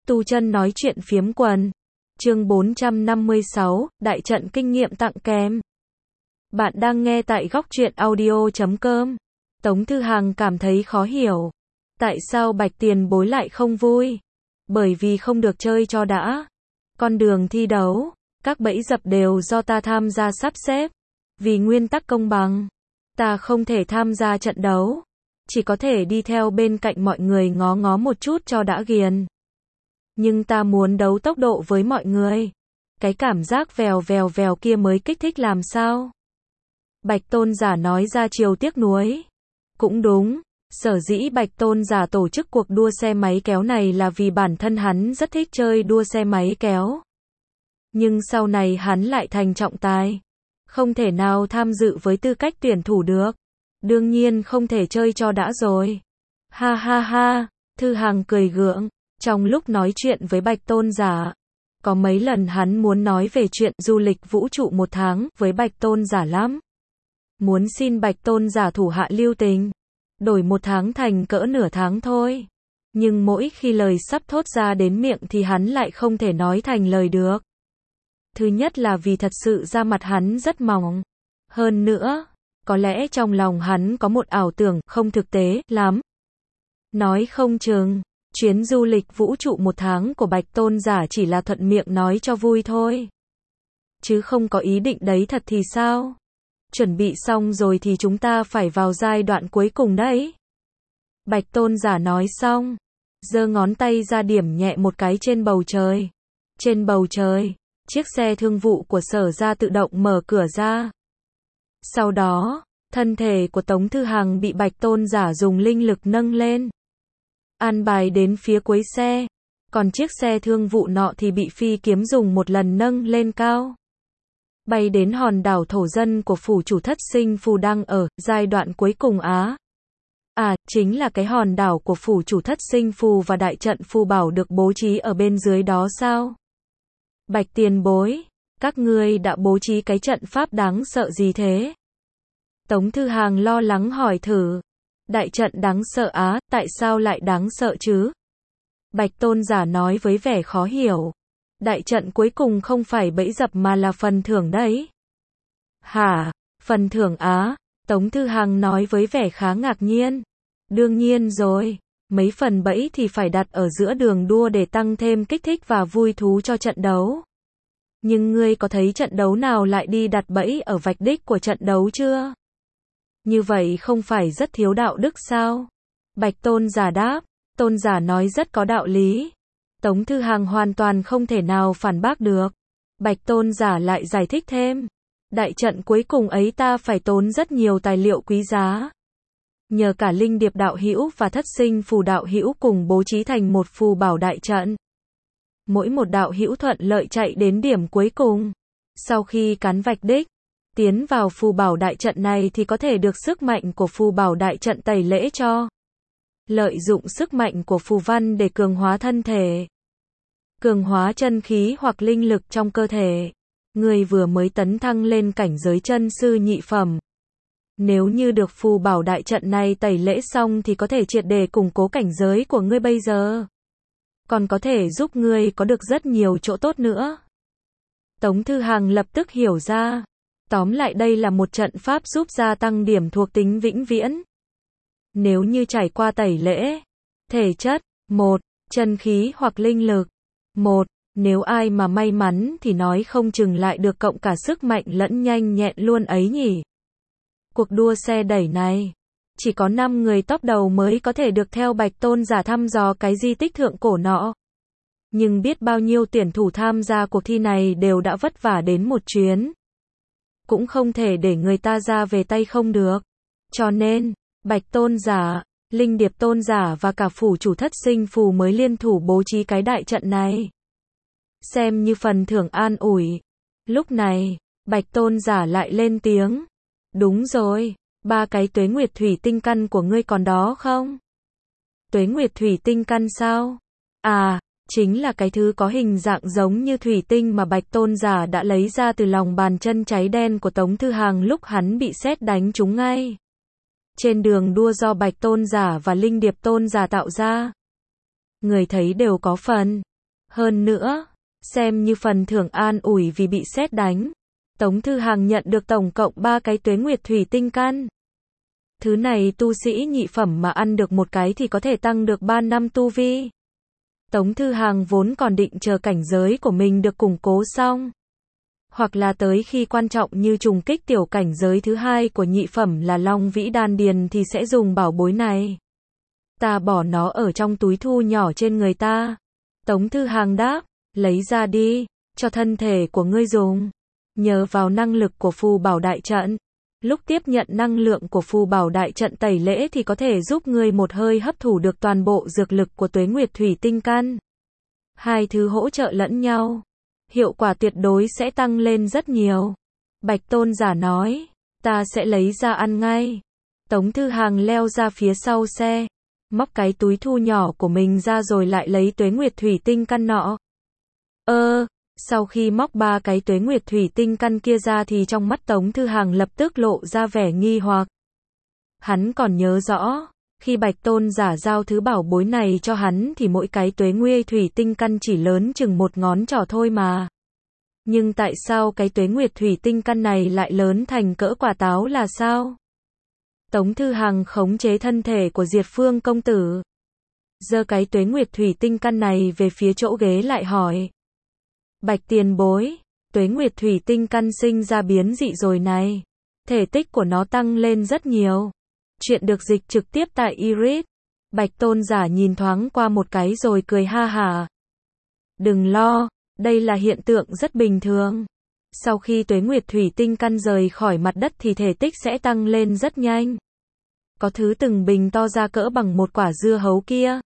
Tu chân nói chuyện phiếm quần. Chương 456, Đại trận kinh nghiệm tặng kèm. Bạn đang nghe tại góc truyện audio.com. Tống Thư Hằng cảm thấy khó hiểu. Tại sao Bạch Tiền Bối lại không vui? Bởi vì không được chơi cho đã. Con đường thi đấu, các bẫy dập đều do ta tham gia sắp xếp. Vì nguyên tắc công bằng, ta không thể tham gia trận đấu. Chỉ có thể đi theo bên cạnh mọi người ngó ngó một chút cho đã ghiền. Nhưng ta muốn đấu tốc độ với mọi người. Cái cảm giác vèo vèo vèo kia mới kích thích làm sao? Bạch Tôn Giả nói ra chiều tiếc nuối. Cũng đúng, sở dĩ Bạch Tôn Giả tổ chức cuộc đua xe máy kéo này là vì bản thân hắn rất thích chơi đua xe máy kéo. Nhưng sau này hắn lại thành trọng tài. Không thể nào tham dự với tư cách tuyển thủ được. Đương nhiên không thể chơi cho đã rồi. Ha ha ha, Thư Hằng cười gượng. Trong lúc nói chuyện với Bạch Tôn Giả, có mấy lần hắn muốn nói về chuyện du lịch vũ trụ 1 tháng với Bạch Tôn Giả lắm. Muốn xin Bạch Tôn Giả thủ hạ lưu tình, đổi 1 tháng thành cỡ nửa tháng thôi. Nhưng mỗi khi lời sắp thốt ra đến miệng thì hắn lại không thể nói thành lời được. Thứ nhất là vì thật sự da mặt hắn rất mỏng. Hơn nữa, có lẽ trong lòng hắn có một ảo tưởng không thực tế lắm. Nói không chừng chuyến du lịch vũ trụ 1 tháng của Bạch Tôn Giả chỉ là thuận miệng nói cho vui thôi. Chứ không có ý định đấy thật thì sao? Chuẩn bị xong rồi thì chúng ta phải vào giai đoạn cuối cùng đấy. Bạch Tôn Giả nói xong, giơ ngón tay ra điểm nhẹ một cái trên bầu trời. Trên bầu trời, chiếc xe thương vụ của Sở Gia tự động mở cửa ra. Sau đó, thân thể của Tống Thư Hằng bị Bạch Tôn Giả dùng linh lực nâng lên. An bài đến phía cuối xe, còn chiếc xe thương vụ nọ thì bị phi kiếm dùng một lần nâng lên cao. Bay đến hòn đảo thổ dân của phủ chủ Thất Sinh Phù đang ở giai đoạn cuối cùng á. À, chính là cái hòn đảo của phủ chủ Thất Sinh Phù và đại trận phù bảo được bố trí ở bên dưới đó sao? Bạch Tiền Bối, các ngươi đã bố trí cái trận pháp đáng sợ gì thế? Tống Thư Hằng lo lắng hỏi thử. Đại trận đáng sợ á, tại sao lại đáng sợ chứ? Bạch Tôn Giả nói với vẻ khó hiểu. Đại trận cuối cùng không phải bẫy dập mà là phần thưởng đấy. Hả? Phần thưởng á? Tống Thư Hằng nói với vẻ khá ngạc nhiên. Đương nhiên rồi, mấy phần bẫy thì phải đặt ở giữa đường đua để tăng thêm kích thích và vui thú cho trận đấu. Nhưng ngươi có thấy trận đấu nào lại đi đặt bẫy ở vạch đích của trận đấu chưa? Như vậy không phải rất thiếu đạo đức sao? Bạch Tôn Giả đáp. Tôn Giả nói rất có đạo lý. Tống Thư Hằng hoàn toàn không thể nào phản bác được. Bạch Tôn Giả lại giải thích thêm. Đại trận cuối cùng ấy ta phải tốn rất nhiều tài liệu quý giá. Nhờ cả Linh Điệp đạo hữu và Thất Sinh Phù đạo hữu cùng bố trí thành một phù bảo đại trận. Mỗi một đạo hữu thuận lợi chạy đến điểm cuối cùng. Sau khi cán vạch đích, tiến vào phù bảo đại trận này thì có thể được sức mạnh của phù bảo đại trận tẩy lễ cho. Lợi dụng sức mạnh của phù văn để cường hóa thân thể. Cường hóa chân khí hoặc linh lực trong cơ thể. Người vừa mới tấn thăng lên cảnh giới chân sư nhị phẩm. Nếu như được phù bảo đại trận này tẩy lễ xong thì có thể triệt để củng cố cảnh giới của ngươi bây giờ. Còn có thể giúp ngươi có được rất nhiều chỗ tốt nữa. Tống Thư Hằng lập tức hiểu ra. Tóm lại đây là một trận pháp giúp gia tăng điểm thuộc tính vĩnh viễn. Nếu như trải qua tẩy lễ, thể chất, 1, chân khí hoặc linh lực, 1, nếu ai mà may mắn thì nói không chừng lại được cộng cả sức mạnh lẫn nhanh nhẹn luôn ấy nhỉ. Cuộc đua xe đẩy này, chỉ có 5 người top đầu mới có thể được theo Bạch Tôn Giả thăm dò cái di tích thượng cổ nọ. Nhưng biết bao nhiêu tuyển thủ tham gia cuộc thi này đều đã vất vả đến một chuyến. Cũng không thể để người ta ra về tay không được. Cho nên, Bạch Tôn Giả, Linh Điệp Tôn Giả và cả phủ chủ Thất Sinh Phù mới liên thủ bố trí cái đại trận này. Xem như phần thưởng an ủi. Lúc này, Bạch Tôn Giả lại lên tiếng. Đúng rồi, 3 cái tuế nguyệt thủy tinh căn của ngươi còn đó không? Tuế nguyệt thủy tinh căn sao? À, chính là cái thứ có hình dạng giống như thủy tinh mà Bạch Tôn Giả đã lấy ra từ lòng bàn chân cháy đen của Tống Thư Hằng lúc hắn bị sét đánh trúng ngay. Trên đường đua do Bạch Tôn Giả và Linh Điệp Tôn Giả tạo ra. Người thấy đều có phần. Hơn nữa, xem như phần thưởng an ủi vì bị sét đánh, Tống Thư Hàng nhận được tổng cộng 3 cái tuế nguyệt thủy tinh căn. Thứ này tu sĩ nhị phẩm mà ăn được một cái thì có thể tăng được 3 năm tu vi. Tống Thư Hàng vốn còn định chờ cảnh giới của mình được củng cố xong, hoặc là tới khi quan trọng như trùng kích tiểu cảnh giới thứ 2 của nhị phẩm là Long Vĩ Đan Điền thì sẽ dùng bảo bối này. Ta bỏ nó ở trong túi thu nhỏ trên người ta. Tống Thư Hàng đáp, lấy ra đi, cho thân thể của ngươi dùng. Nhờ vào năng lực của phù bảo đại trận, lúc tiếp nhận năng lượng của phù bảo đại trận tẩy lễ thì có thể giúp ngươi một hơi hấp thụ được toàn bộ dược lực của tuế nguyệt thủy tinh căn. Hai thứ hỗ trợ lẫn nhau, hiệu quả tuyệt đối sẽ tăng lên rất nhiều. Bạch Tôn giả nói, ta sẽ lấy ra ăn ngay. Tống Thư Hàng leo ra phía sau xe, móc cái túi thu nhỏ của mình ra rồi lại lấy tuế nguyệt thủy tinh căn nọ. Sau khi móc 3 cái tuế nguyệt thủy tinh căn kia ra thì trong mắt Tống Thư Hàng lập tức lộ ra vẻ nghi hoặc. Hắn còn nhớ rõ, khi Bạch Tôn giả giao thứ bảo bối này cho hắn thì mỗi cái tuế nguyệt thủy tinh căn chỉ lớn chừng một ngón trỏ thôi mà. Nhưng tại sao cái tuế nguyệt thủy tinh căn này lại lớn thành cỡ quả táo là sao? Tống Thư Hàng khống chế thân thể của Diệt Phương công tử, giơ cái tuế nguyệt thủy tinh căn này về phía chỗ ghế lại hỏi. Bạch tiền bối, tuế nguyệt thủy tinh căn sinh ra biến dị rồi này. Thể tích của nó tăng lên rất nhiều. Chuyện được dịch trực tiếp tại Iris. Bạch Tôn giả nhìn thoáng qua một cái rồi cười ha hả. Đừng lo, đây là hiện tượng rất bình thường. Sau khi tuế nguyệt thủy tinh căn rời khỏi mặt đất thì thể tích sẽ tăng lên rất nhanh. Có thứ từng bình to ra cỡ bằng một quả dưa hấu kia.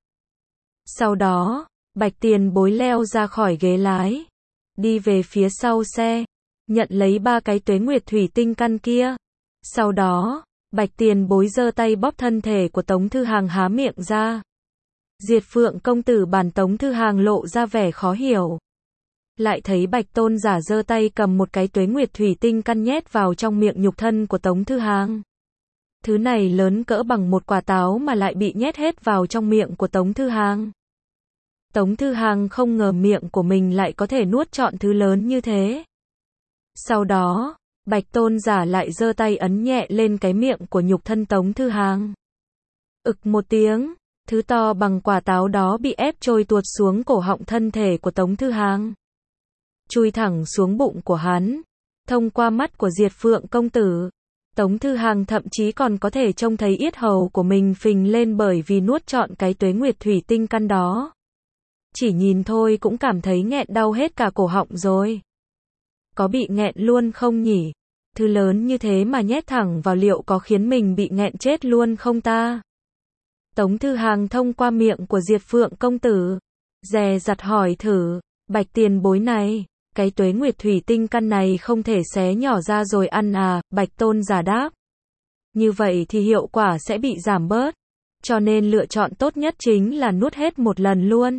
Sau đó, Bạch tiền bối leo ra khỏi ghế lái, đi về phía sau xe, nhận lấy 3 cái tuế nguyệt thủy tinh căn kia. Sau đó, Bạch tiền bối giơ tay bóp thân thể của Tống Thư Hàng há miệng ra. Diệt Phượng công tử bản Tống Thư Hàng lộ ra vẻ khó hiểu. Lại thấy Bạch Tôn giả giơ tay cầm một cái tuế nguyệt thủy tinh căn nhét vào trong miệng nhục thân của Tống Thư Hàng. Thứ này lớn cỡ bằng một quả táo mà lại bị nhét hết vào trong miệng của Tống Thư Hàng. Tống Thư Hàng không ngờ miệng của mình lại có thể nuốt trọn thứ lớn như thế. Sau đó, Bạch Tôn giả lại giơ tay ấn nhẹ lên cái miệng của nhục thân Tống Thư Hàng. Ực một tiếng, thứ to bằng quả táo đó bị ép trôi tuột xuống cổ họng thân thể của Tống Thư Hàng, chui thẳng xuống bụng của hắn, thông qua mắt của Diệt Phượng công tử. Tống Thư Hàng thậm chí còn có thể trông thấy yết hầu của mình phình lên bởi vì nuốt trọn cái tuế nguyệt thủy tinh căn đó. Chỉ nhìn thôi cũng cảm thấy nghẹn đau hết cả cổ họng rồi. Có bị nghẹn luôn không nhỉ? Thứ lớn như thế mà nhét thẳng vào liệu có khiến mình bị nghẹn chết luôn không ta? Tống Thư Hàng thông qua miệng của Diệt Phượng công tử, dè dặt hỏi thử, Bạch tiền bối này, cái tuế nguyệt thủy tinh căn này không thể xé nhỏ ra rồi ăn à? Bạch Tôn giả đáp. Như vậy thì hiệu quả sẽ bị giảm bớt. Cho nên lựa chọn tốt nhất chính là nuốt hết một lần luôn.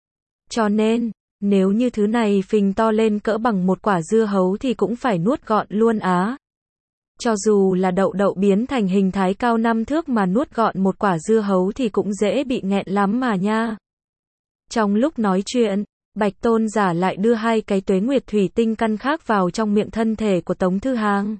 Cho nên, nếu như thứ này phình to lên cỡ bằng một quả dưa hấu thì cũng phải nuốt gọn luôn á. Cho dù là đậu đậu biến thành hình thái cao 5 thước mà nuốt gọn một quả dưa hấu thì cũng dễ bị nghẹn lắm mà nha. Trong lúc nói chuyện, Bạch Tôn giả lại đưa 2 cái tuế nguyệt thủy tinh căn khác vào trong miệng thân thể của Tống Thư Hàng.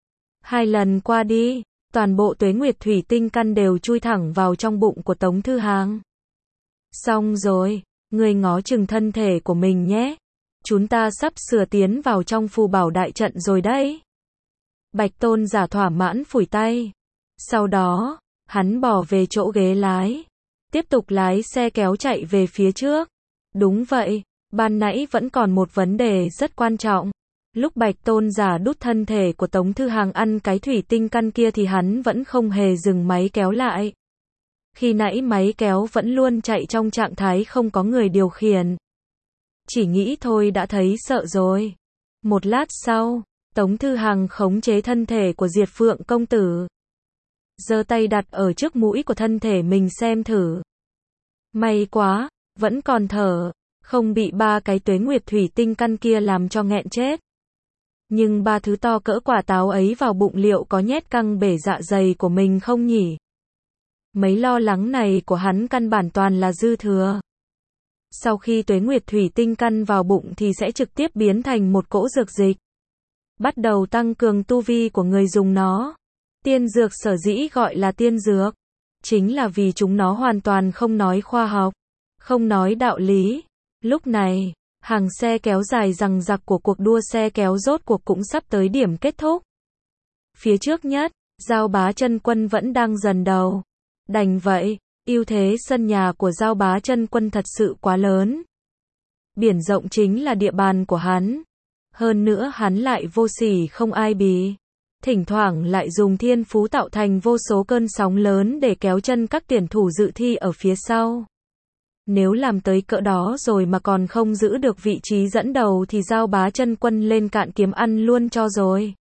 2 lần qua đi, toàn bộ tuế nguyệt thủy tinh căn đều chui thẳng vào trong bụng của Tống Thư Hàng. Xong rồi, ngươi ngó chừng thân thể của mình nhé. Chúng ta sắp sửa tiến vào trong phù bảo đại trận rồi đấy. Bạch Tôn giả thỏa mãn phủi tay. Sau đó, hắn bỏ về chỗ ghế lái, tiếp tục lái xe kéo chạy về phía trước. Đúng vậy, ban nãy vẫn còn một vấn đề rất quan trọng. Lúc Bạch Tôn giả đút thân thể của Tống Thư Hàng ăn cái thủy tinh căn kia thì hắn vẫn không hề dừng máy kéo lại. Khi nãy máy kéo vẫn luôn chạy trong trạng thái không có người điều khiển. Chỉ nghĩ thôi đã thấy sợ rồi. Một lát sau, Tống Thư Hàng khống chế thân thể của Diệt Phượng công tử, giơ tay đặt ở trước mũi của thân thể mình xem thử. May quá, vẫn còn thở, không bị 3 cái tuế nguyệt thủy tinh căn kia làm cho nghẹn chết. Nhưng 3 thứ to cỡ quả táo ấy vào bụng liệu có nhét căng bể dạ dày của mình không nhỉ? Mấy lo lắng này của hắn căn bản toàn là dư thừa. Sau khi tuế nguyệt thủy tinh căn vào bụng thì sẽ trực tiếp biến thành một cỗ dược dịch. Bắt đầu tăng cường tu vi của người dùng nó. Tiên dược sở dĩ gọi là tiên dược, chính là vì chúng nó hoàn toàn không nói khoa học, không nói đạo lý. Lúc này, hàng xe kéo dài dằng dặc của cuộc đua xe kéo rốt cuộc cũng sắp tới điểm kết thúc. Phía trước nhất, Giao Bá Chân Quân vẫn đang dần đầu. Đành vậy, ưu thế sân nhà của Giao Bá Chân Quân thật sự quá lớn. Biển rộng chính là địa bàn của hắn. Hơn nữa hắn lại vô sỉ không ai bì. Thỉnh thoảng lại dùng thiên phú tạo thành vô số cơn sóng lớn để kéo chân các tuyển thủ dự thi ở phía sau. Nếu làm tới cỡ đó rồi mà còn không giữ được vị trí dẫn đầu thì Giao Bá Chân Quân lên cạn kiếm ăn luôn cho rồi.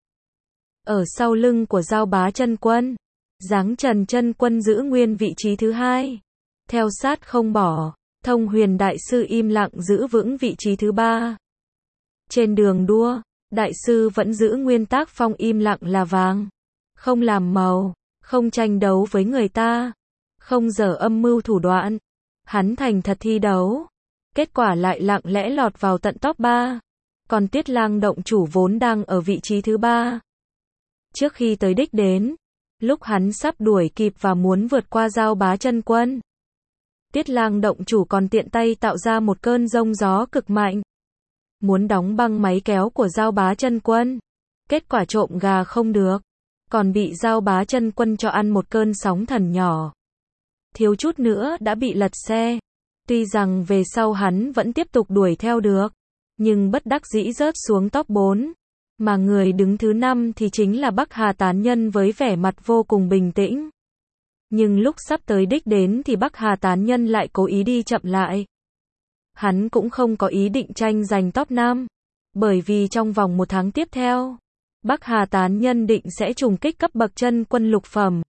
Ở sau lưng của Giao Bá Chân Quân, Giáng Trần Chân Quân giữ nguyên vị trí thứ hai. Theo sát không bỏ, Thông Huyền Đại Sư im lặng giữ vững vị trí thứ ba. Trên đường đua, Đại Sư vẫn giữ nguyên tác phong im lặng là vàng. Không làm màu, không tranh đấu với người ta, không giở âm mưu thủ đoạn. Hắn thành thật thi đấu. Kết quả lại lặng lẽ lọt vào tận top 3. Còn Tiết Lang Động Chủ vốn đang ở vị trí thứ 3. Trước khi tới đích đến, lúc hắn sắp đuổi kịp và muốn vượt qua Giao Bá Chân Quân, Tiết Lang Động Chủ còn tiện tay tạo ra một cơn giông gió cực mạnh, muốn đóng băng máy kéo của Giao Bá Chân Quân. Kết quả trộm gà không được, còn bị Giao Bá Chân Quân cho ăn một cơn sóng thần nhỏ. Thiếu chút nữa đã bị lật xe. Tuy rằng về sau hắn vẫn tiếp tục đuổi theo được, nhưng bất đắc dĩ rớt xuống top 4. Mà người đứng thứ 5 thì chính là Bắc Hà Tán Nhân với vẻ mặt vô cùng bình tĩnh. Nhưng lúc sắp tới đích đến thì Bắc Hà Tán Nhân lại cố ý đi chậm lại. Hắn cũng không có ý định tranh giành top 5, bởi vì trong vòng 1 tháng tiếp theo, Bắc Hà Tán Nhân định sẽ trùng kích cấp bậc chân quân lục phẩm.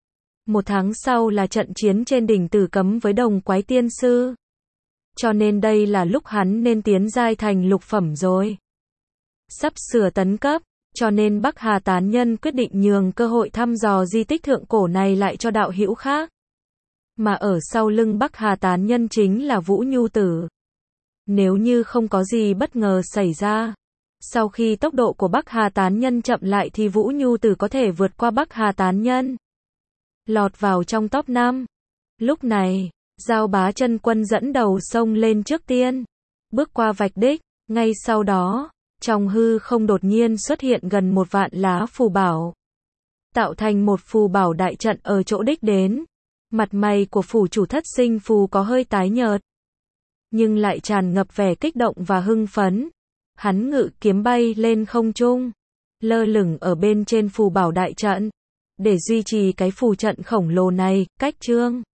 1 tháng sau là trận chiến trên đỉnh Tử Cấm với Đồng Quái Tiên Sư. Cho nên đây là lúc hắn nên tiến giai thành lục phẩm rồi. Sắp sửa tấn cấp, cho nên Bắc Hà Tán Nhân quyết định nhường cơ hội thăm dò di tích thượng cổ này lại cho đạo hữu khác. Mà ở sau lưng Bắc Hà Tán Nhân chính là Vũ Nhu Tử. Nếu như không có gì bất ngờ xảy ra, sau khi tốc độ của Bắc Hà Tán Nhân chậm lại thì Vũ Nhu Tử có thể vượt qua Bắc Hà Tán Nhân, lọt vào trong top 5. Lúc này, Giao Bá Chân Quân dẫn đầu xông lên trước tiên, bước qua vạch đích. Ngay sau đó, trong hư không đột nhiên xuất hiện gần 1 vạn lá phù bảo, tạo thành một phù bảo đại trận ở chỗ đích đến. Mặt mày của phủ chủ Thất Sinh Phù có hơi tái nhợt, nhưng lại tràn ngập vẻ kích động và hưng phấn. Hắn ngự kiếm bay lên không trung, lơ lửng ở bên trên phù bảo đại trận. Để duy trì cái phù trận khổng lồ này, cách chương